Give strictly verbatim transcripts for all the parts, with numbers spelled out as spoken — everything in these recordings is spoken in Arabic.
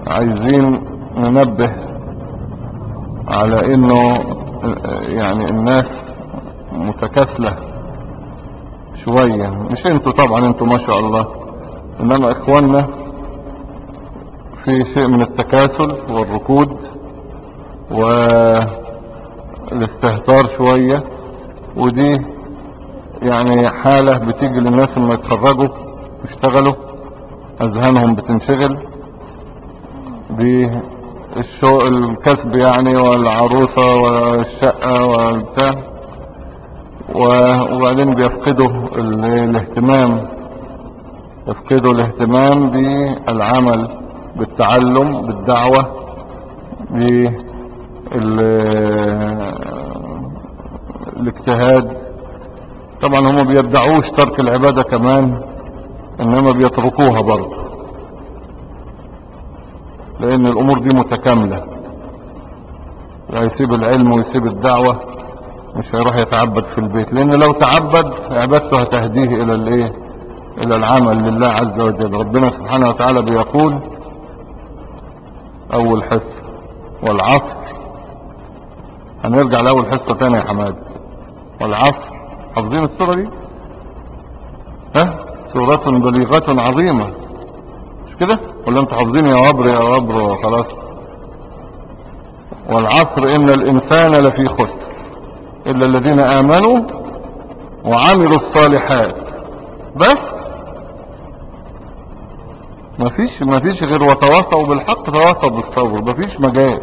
عايزين ننبه على انه يعني الناس متكاسلة شوية، مش انتوا طبعا، انتوا ما شاء الله، انما اخواننا في شيء من التكاسل والركود والاستهتار شوية. ودي يعني حالة بتيجي للناس لما يتخرجوا يشتغلوا اذهانهم بتنشغل بالكسب يعني، والعروسة والشقة والبتاع، وبعدين بيفقدوا الاهتمام يفقدوا الاهتمام بالعمل، بالتعلم، بالدعوة، بالاجتهاد. طبعا هم بيدعوش ترك العبادة كمان، انما بيتركوها برضه، لان الامور دي متكاملة. هيسيب العلم ويسيب الدعوة، مش هيروح يتعبد في البيت، لان لو تعبد عبادته هتهديه الى الايه، الى العمل لله عز وجل. ربنا سبحانه وتعالى بيقول اول حصة والعصر، هنرجع لاول حصة تاني يا حماد. والعصر، حافظين السورة دي؟ ها، سورة بليغة عظيمة، مش كده؟ ولا انتوا حافظين يا وبر يا وبر خلاص؟ والعصر ان الانسان لفي خسر الا الذين امنوا وعملوا الصالحات. بس مفيش مفيش غير وتواصوا بالحق تواصوا بالصبر، مفيش مجال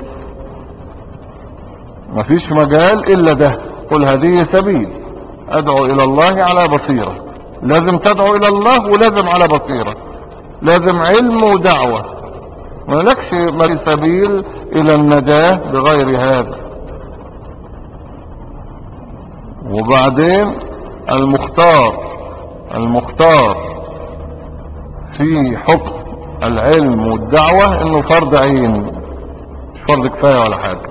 مفيش مجال الا ده. قل هذه سبيل ادعو الى الله على بصيرة. لازم تدعو الى الله ولازم على بصيرة، لازم علم ودعوة، مالكش سبيل الى النجاة بغير هذا. وبعدين المختار المختار في حكم العلم والدعوة انه فرض عين، مش فرض كفاية ولا حاجة.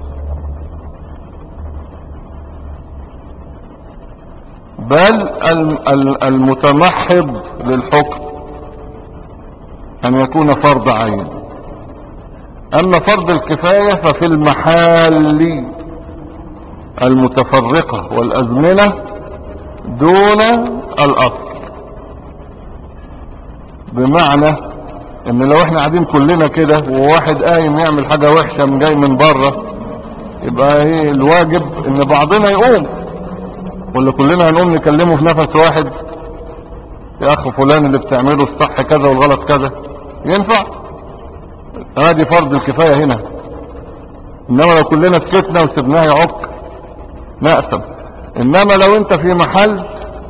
بل المتمحض للحكم ان يكون فرض عين. اما فرض الكفاية ففي المحال المتفرقة والازمنة دون الاصل. بمعنى ان لو احنا قاعدين كلنا كده وواحد قايم يعمل حاجة وحشة من جاي من بره، يبقى ايه الواجب؟ ان بعضنا يقوم، ولا كلنا هنقوم نكلمه في نفس واحد؟ يا اخ فلان اللي بتعمله الصح كذا والغلط كذا، ينفع؟ هذه فرض الكفاية هنا. انما لو كلنا سكتنا وسبناه يعق نأثم. انما لو انت في محل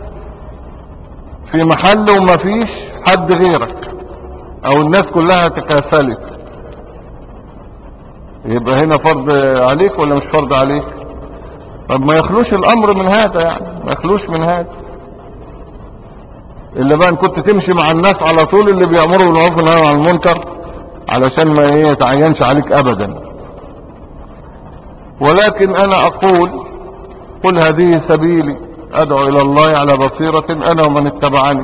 في محل وما فيش حد غيرك او الناس كلها تكاسلت، يبقى هنا فرض عليك ولا مش فرض عليك؟ طب ما يخلوش الامر من هذا، يعني ما يخلوش من هذا. الا بقى ان كنت تمشي مع الناس على طول اللي بيأمروا بالمعروف والنهي عن المنكر، علشان ما يتعينش عليك ابدا. ولكن انا اقول قل هذه سبيلي ادعو الى الله على بصيرة انا ومن اتبعني.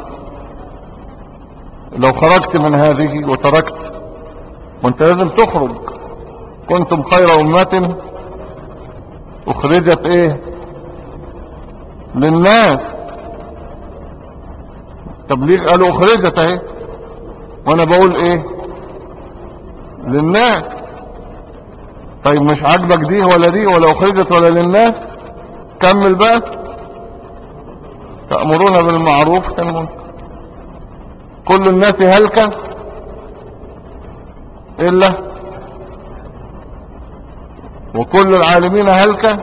لو خرجت من هذه وتركت، وانت لازم تخرج، كنتم خير امة اخرجت ايه للناس. تبليغ قالوا اخرجت اهي، وانا بقول ايه للناس. طيب مش عاجبك دي ولا دي ولا اخرجت ولا للناس؟ كمل بقى. تأمرون بالمعروف تنهون. كل الناس هلكة الا وكل العالمين هلكة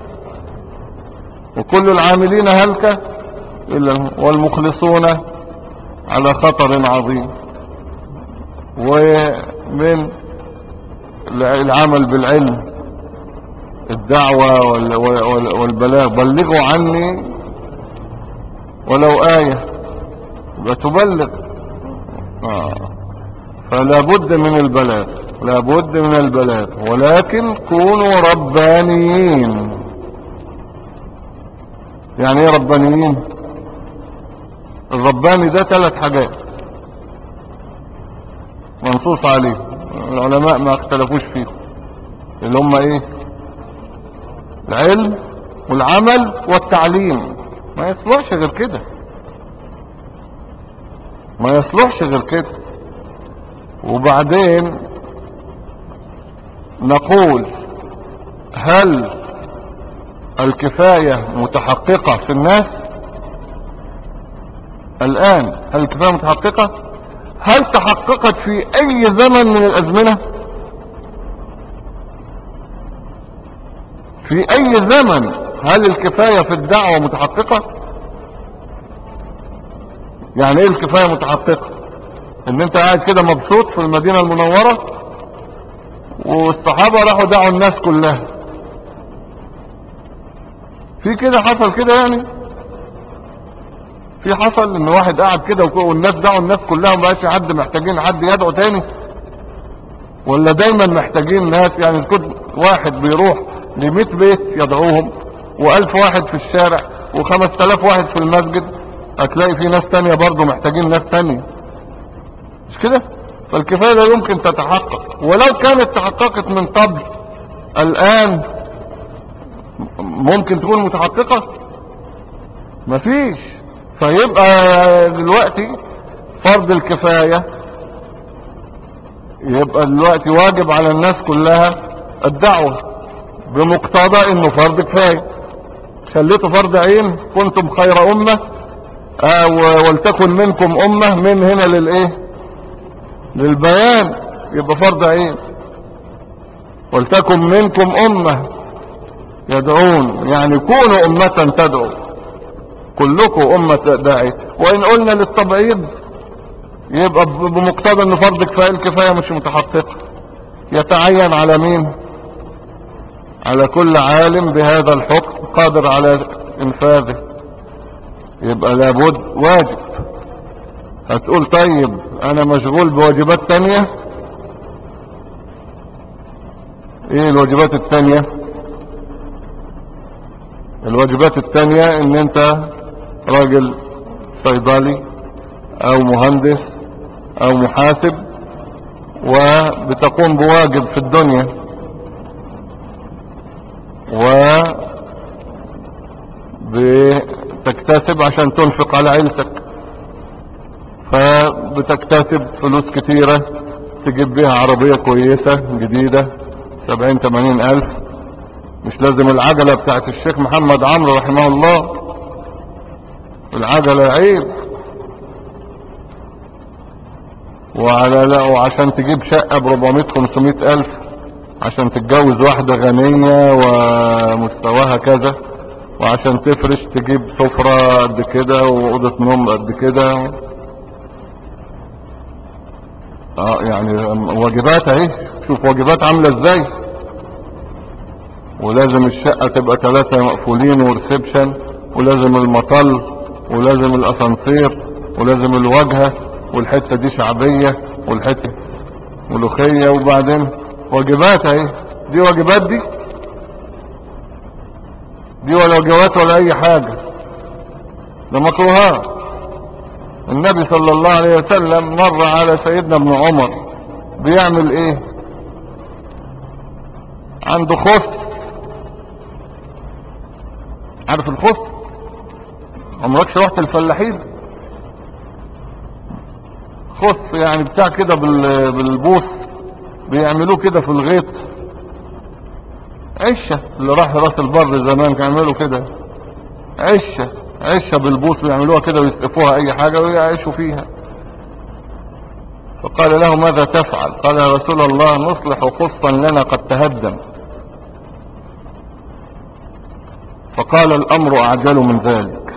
وكل العاملين هلكة الا والمخلصون على خطر عظيم. ومن العمل بالعلم، الدعوة والبلاغ، بلغوا عني ولو آية، وتبلغ. آه. فلا بد من البلاغ، لا بد من البلاغ، ولكن كونوا ربانيين. يعني ايه ربانيين؟ الرباني ده ثلاث حاجات منصوص عليه. العلماء ما اختلفوش فيهم، اللي هم ايه؟ العلم والعمل والتعليم. ما يصلحش غير كده، ما يصلحش غير كده. وبعدين نقول هل الكفاية متحققة في الناس الآن؟ هل الكفاية متحققة؟ هل تحققت في أي زمن من الأزمنة؟ في أي زمن هل الكفاية في الدعوة متحققة؟ يعني ايه الكفاية متحققة؟ ان انت قاعد كده مبسوط في المدينة المنورة والصحابة راحوا دعوا الناس كلها، في كده حصل كده؟ يعني في حصل ان واحد قاعد كده والناس دعوا الناس كلها ومبقاش حد محتاجين حد يدعو تاني؟ ولا دايما محتاجين ناس؟ يعني كنت واحد بيروح لمئة بيت يدعوهم والف واحد في الشارع وخمس تلاف واحد في المسجد، هتلاقي في ناس تانية برضو محتاجين ناس تانية، مش كده؟ فالكفاية لا يمكن تتحقق، ولو كانت تحققت من قبل الآن ممكن تكون متحققة؟ مفيش. فيبقى دلوقتي فرض الكفاية، يبقى دلوقتي واجب على الناس كلها الدعوة بمقتضى انه فرض كفاية. خليته فرض عين، كنتم خير امة آه ولتكن منكم امة، من هنا للايه؟ للبيان، يبقى فرض عين. ولتكن منكم امة يدعون، يعني كونوا امة تدعو، كلكم امة داعي. وان قلنا للتبعيض يبقى بمقتضى ان فرض كفاية، الكفاية مش متحققة، يتعين على مين؟ على كل عالم بهذا الحكم قادر على انفاذه، يبقى لابد واجب. هتقول طيب انا مشغول بواجبات تانية، ايه الواجبات التانية؟ الواجبات التانية ان انت راجل صيدلي او مهندس او محاسب وبتقوم بواجب في الدنيا، وبتكتسب عشان تنفق على عيلتك، فبتكتسب فلوس كتيرة تجيب بيها عربية كويسة جديدة سبعين تمانين الف، مش لازم العجلة بتاعت الشيخ محمد عمرو رحمه الله، العجلة عيب. وعلى لا وعشان تجيب شقة بربعمية خمسمائة الف عشان تتجوز واحدة غنية ومستواها كذا، وعشان تفرش تجيب سفرة قد كده وأوضة نوم قد كده. اه يعني واجبات اهي، شوف واجبات عاملة ازاي. ولازم الشقة تبقى ثلاثة مقفولين وريسبشن، ولازم المطل، ولازم الاسانسير، ولازم الواجهة، والحتة دي شعبية والحتة ملوخية. وبعدين واجبات اهي، دي واجبات؟ دي دي ولا واجبات ولا اي حاجة، ده مكروهات. النبي صلى الله عليه وسلم مر على سيدنا ابن عمر بيعمل ايه؟ عنده خص، عارف الخص؟ عمركش رحت الفلاحين؟ خص يعني بتاع كده بالبوص، بيعملوه كده في الغيط، عشة. اللي راح راس البر زمان كانوا يعملوا كده عشة، عشة بالبوص بيعملوها كده ويسقفوها اي حاجة ويعيشوا فيها. فقال له ماذا تفعل؟ قال يا رسول الله نصلح خصا لنا قد تهدم. فقال الامر اعجل من ذلك،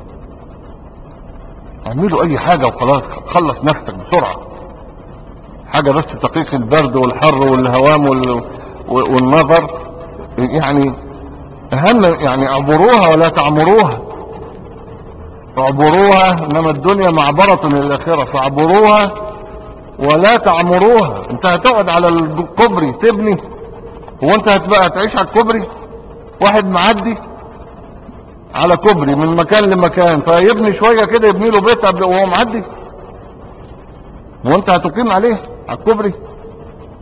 اعملوا اي حاجة وخلاص، خلص نفسك بسرعة، حاجة بس تقيك البرد والحر والهوام والنظر، يعني اهم، يعني اعبروها ولا تعمروها، اعبروها، انما الدنيا معبرة للاخرة، فاعبروها ولا تعمروها. انت هتقعد على الكوبري تبني؟ هو انت هتبقى تعيش على الكوبري؟ واحد معدي على كوبري من مكان لمكان فيبني شوية كده، يبني له بيت وهو معدي؟ وانت هتقيم عليه على الكوبري؟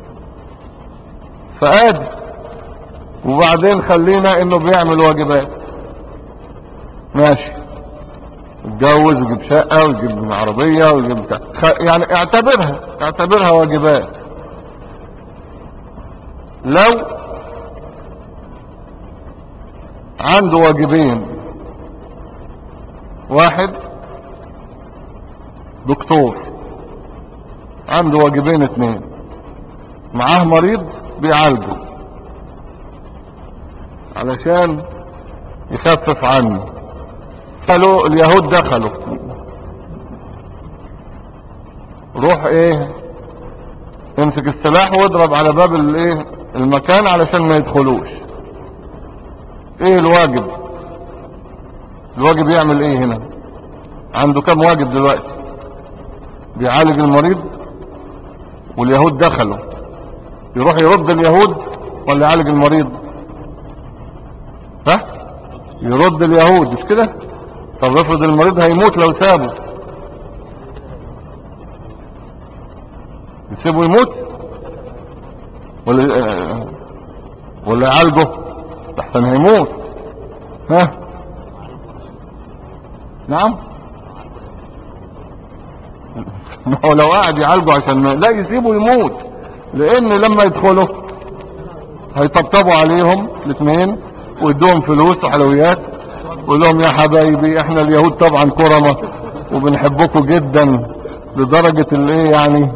فادي. وبعدين خلينا انه بيعمل واجبات، ماشي، يتجوز ويجيب شقة ويجيب عربية ويجيب بتاع، يعني اعتبرها اعتبرها واجبات. لو عنده واجبين، واحد دكتور عنده واجبين اتنين، معاه مريض بيعالجه علشان يخفف عنه، قالوا اليهود دخلوا، روح ايه امسك السلاح واضرب على باب الايه المكان علشان ما يدخلوش. ايه الواجب؟ الواجب يعمل ايه هنا؟ عنده كم واجب دلوقتي؟ بيعالج المريض واليهود دخلوا، يروح يرد اليهود ولا يعالج المريض؟ ها؟ يرد اليهود مش كده؟ طب افرض المريض هيموت لو سابه، يسيبه يموت ولا ولا يعالجه؟ احسن هيموت. ها؟ نعم. ما هو لو قاعد يعالجه عشان ما لا يسيبه يموت، لان لما يدخلوا هيطبطبوا عليهم الاثنين ويدوهم فلوس وحلويات ويقول لهم يا حبايبي احنا اليهود طبعا كرمة وبنحبكم جدا لدرجة الايه يعني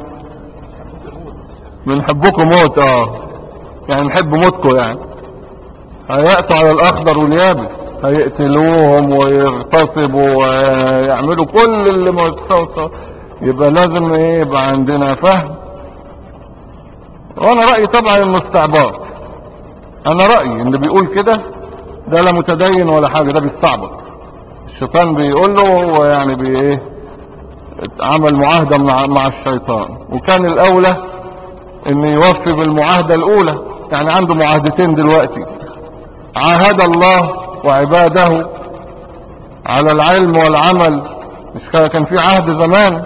بنحبكم موت، اه يعني نحب موتكم يعني. هيأتوا على الاخضر واليابس، هيقتلوهم ويغتصبوا ويعملوا كل اللي مستوصى. يبقى لازم ايه يبقى عندنا فهم. وانا رأيي طبعا انه استعباط، انا رأيي اللي بيقول كده ده لا متدين ولا حاجة، ده بيستعبط. الشيطان بيقول له هو يعني بي ايه عمل معاهدة مع, مع الشيطان، وكان الاولى ان يوفي بالمعاهدة الاولى. يعني عنده معاهدتين دلوقتي، عاهد الله وعباده على العلم والعمل. مش كان في عهد زمان؟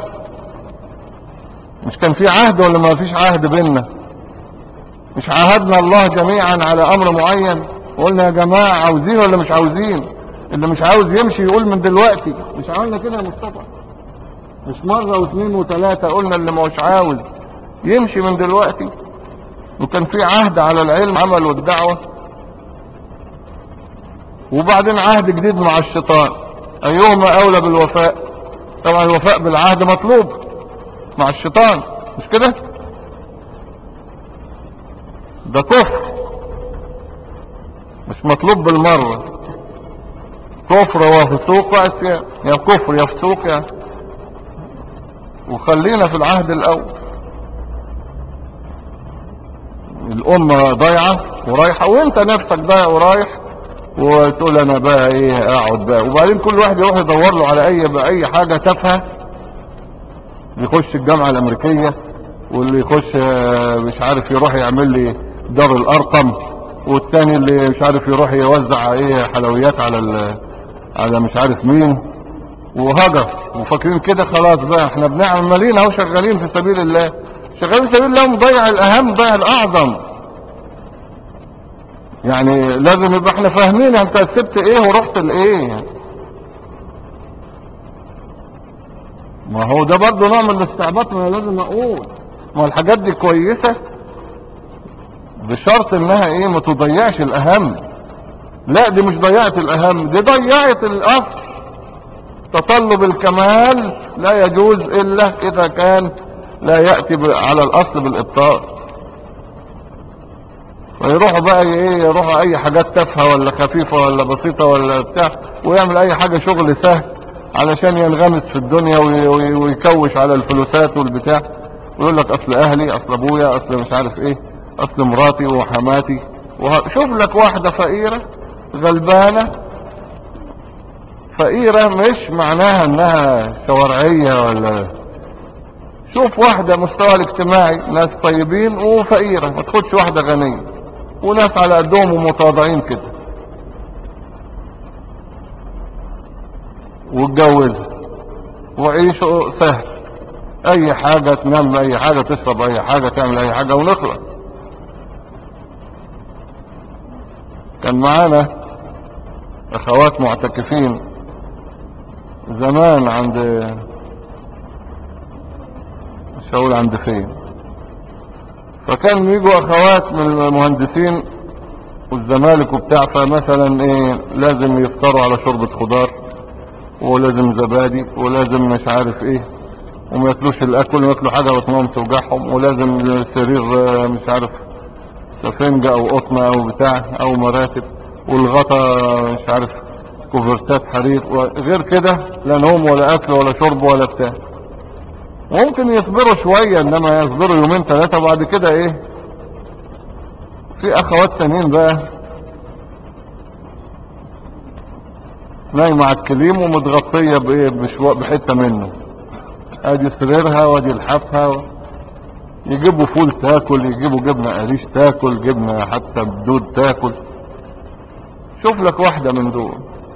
مش كان في عهد ولا ما فيش عهد بيننا؟ مش عاهدنا الله جميعا على امر معين وقلنا يا جماعة عاوزين ولا مش عاوزين؟ اللي مش عاوز يمشي يقول من دلوقتي. مش عملنا كده يا مصطفى؟ مش مرة واثنين وثلاثة قلنا اللي مش عاوز يمشي من دلوقتي؟ وكان في عهد على العلم عمل والدعوة، وبعدين عهد جديد مع الشيطان. ايهما اولى بالوفاء؟ طبعا الوفاء بالعهد مطلوب مع الشيطان، مش كده؟ ده كفر مش مطلوب بالمرة. كفر وفسوق وعصيان، يا كفر يا فسوق يا. وخلينا في العهد الاول. الامة ضايعة ورايحة وانت نفسك ضايع ورايح، وتقول انا بقى ايه اقعد بقى. وبعدين كل واحد يروح يدور له على اي بقى اي حاجة تافهة، يخش الجامعة الامريكية، واللي يخش مش عارف يروح يعمل لي دار الارقم، والتاني اللي مش عارف يروح يوزع ايه حلويات على ال على مش عارف مين، وهجر وفاكرين كده خلاص بقى احنا بنعمل مالين اهو شغالين في سبيل الله. شغالين في سبيل الله مضيع الاهم ضيع الاعظم. يعني لازم يبقى احنا فاهمين انت سبت ايه ورحت لايه. ما هو ده برضه نوع من الاستعباط. ما لازم اقول ما الحاجات دي كويسة بشرط انها ايه ما تضيعش الاهم. لا دي مش ضيعت الاهم، دي ضيعت الاصل. تطلب الكمال لا يجوز الا اذا كان لا يأتي على الاصل بالابطال. فيروحوا بقى ايه يروحوا اي حاجات تافهه ولا خفيفة ولا بسيطة ولا بتاع، ويعمل اي حاجة شغل سهل علشان ينغمس في الدنيا ويكوش على الفلوسات والبتاع، ويقول لك اصل اهلي اصل ابويا اصل مش عارف ايه اصل مراتي وحماتي. شوف لك واحدة فقيرة غلبانة. فقيرة مش معناها انها شوارعية ولا، شوف واحدة مستوى الاجتماعي ناس طيبين وفقيرة، ما تاخدش واحدة غنية وناس على قدهم ومتواضعين كده واتجوزوا وعيشوا سهل. اي حاجة تنام اي حاجة تشرب اي حاجة تعمل اي حاجة ونخلص. كان معانا اخوات معتكفين زمان عند، مش هقول عند فين، فكان يجوا اخوات من المهندسين والزمالك وبتاع، فمثلا ايه لازم يفطروا على شوربة خضار ولازم زبادي ولازم مش عارف ايه، وما ياكلوش الاكل، ياكلوا حاجة بطنهم توجعهم، ولازم سرير مش عارف سفنجة او قطنة او بتاع او مراتب، والغطا مش عارف كوفرتات حرير، وغير كده لا نوم ولا اكل ولا شرب ولا بتاع. ممكن يصبروا شوية، انما يصبروا يومين ثلاثة بعد كده ايه. في اخوات تانيين بقى نايمة على الكليم ومتغطية بايه بشو- بحتة منه، ادي سريرها وادي لحافها، يجيبوا فول تاكل، يجيبوا جبنة قريش تاكل، جبنة حتى بدود تاكل. شوف لك واحدة من دول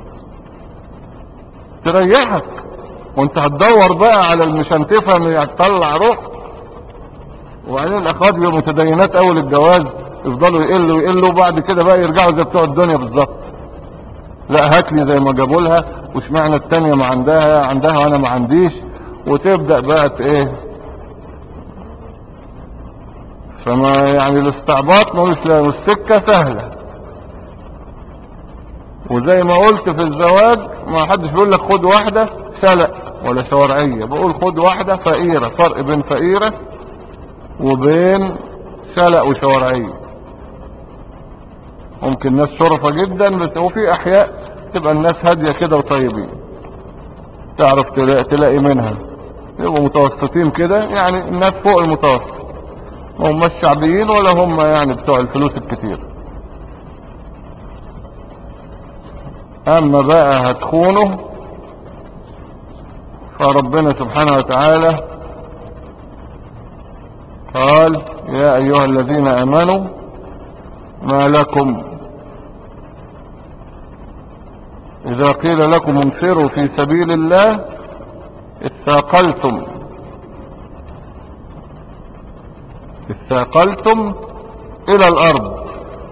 تريحك، وانت هتدور بقى على المشنتفة اللي هتطلع روح. وبعدين الاخوات بيبقوا متدينات اول الجواز، يفضلوا يقلوا يقلوا بعد كده بقى يرجعوا زي بتوع الدنيا بالظبط. لا هاتلي زي ما جابوا لها، واشمعنى التانية ما عندها عندها وانا ما عنديش، وتبدأ بقى ايه. فما يعني الاستعباط ملوش لا، والسكة سهلة. وزي ما قلت في الزواج ما حدش بيقول لك خد واحدة شلق ولا شوارعية، بقول خد واحدة فقيرة، فرق بين فقيرة وبين شلق وشوارعية. ممكن ناس شرفة جدا، بس وفي احياء تبقى الناس هادية كده وطيبين، تعرف تلاقي, تلاقي منها يبقوا متوسطين كده، يعني الناس فوق المتوسط، ما هم الشعبيين ولا هم يعني بتوع الفلوس الكتير. اما بقى هتخونه فربنا سبحانه وتعالى قال يا ايها الذين امنوا ما لكم اذا قيل لكم انفروا في سبيل الله اثاقلتم اثاقلتم الى الارض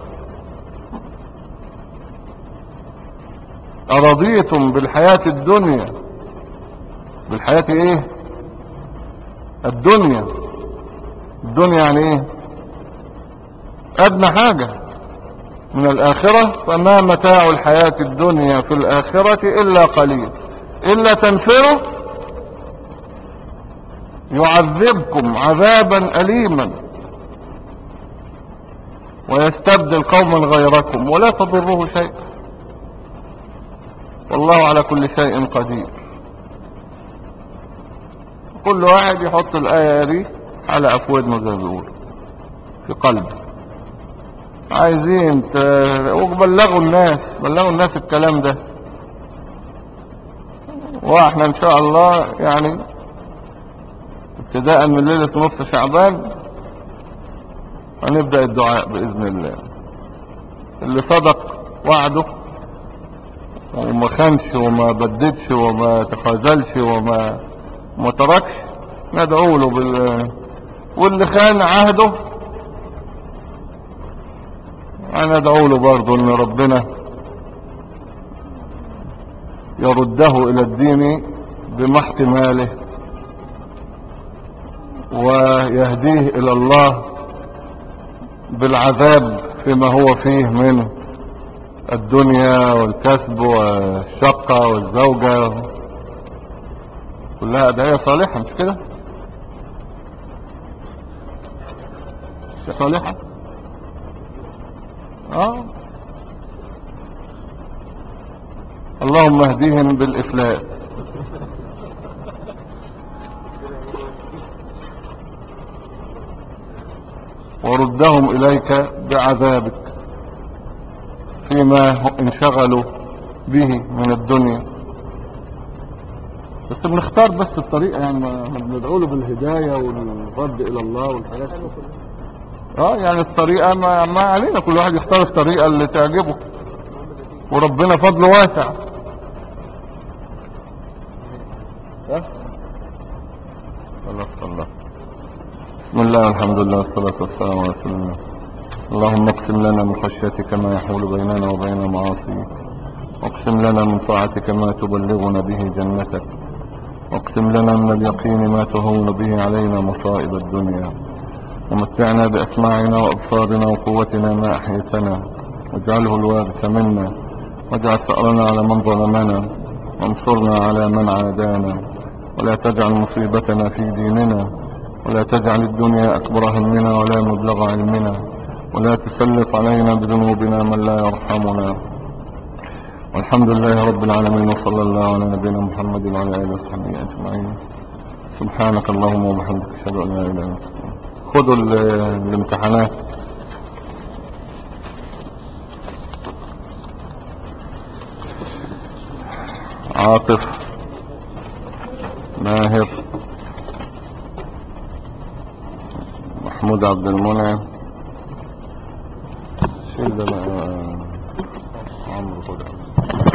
ارضيتم بالحياة الدنيا، بالحياة ايه الدنيا، الدنيا يعني ايه ادنى حاجة من الاخرة، فما متاع الحياة الدنيا في الاخرة الا قليل، الا تنفروا يعذبكم عذابا اليما ويستبدل قوما غيركم ولا تضروه شيء والله على كل شيء قدير. كل واحد يحط الآية دي على أفوادنا زي ما بيقولوا في قلبه. عايزين ت... وبلغوا الناس، بلغوا الناس الكلام ده، واحنا ان شاء الله يعني ابتداء من ليلة نصف شعبان هنبدأ الدعاء بإذن الله. اللي صدق وعده وما خانش وما بددش وما تخاذلش وما ما تركش ندعو له بال... واللي خان عهده انا ادعو له برضه ان ربنا يرده الى الدين بما احتماله ويهديه الى الله بالعذاب فيما هو فيه من الدنيا والكسب والشقة والزوجة، كلها ادعية صالحة مش كده؟ صالحة اه. اللهم اهديهم بالإفلاس وردهم إليك بعذابك فيما انشغلوا به من الدنيا. بس بنختار بس الطريقة، يعني ما بندعو له بالهداية والرد إلى الله والحاجات دي. اه يعني الطريقة ما, ما علينا، كل واحد يختار الطريقة اللي تعجبه، وربنا فضله واسع. ها الله الله. بسم الله والحمد لله والصلاة والسلام على رسول الله. اللهم اقسم لنا من خشيتك ما يحول بيننا وبين معاصيك، واقسم لنا من طاعتك ما تبلغنا به جنتك، واقسم لنا من اليقين ما تهون به علينا مصائب الدنيا، ومتعنا بأسماعنا وأبصارنا وقوتنا ما أحيتنا، واجعله الوارث منا، واجعل ثأرنا على من ظلمنا، وانصرنا على من عادانا، ولا تجعل مصيبتنا في ديننا، ولا تجعل الدنيا أكبر همنا ولا مبلغ علمنا، ولا تسلط علينا بذنوبنا من لا يرحمنا. والحمد لله رب العالمين، وصلى الله على نبينا محمد وعلى آله وصحبه أجمعين. سبحانك اللهم وبحمدك، أشهد أن لا إله إلا أنت. خدوا ال- الامتحانات. عاطف، ماهر، محمود عبد المنعم، شيل ده بقى عمرو خد.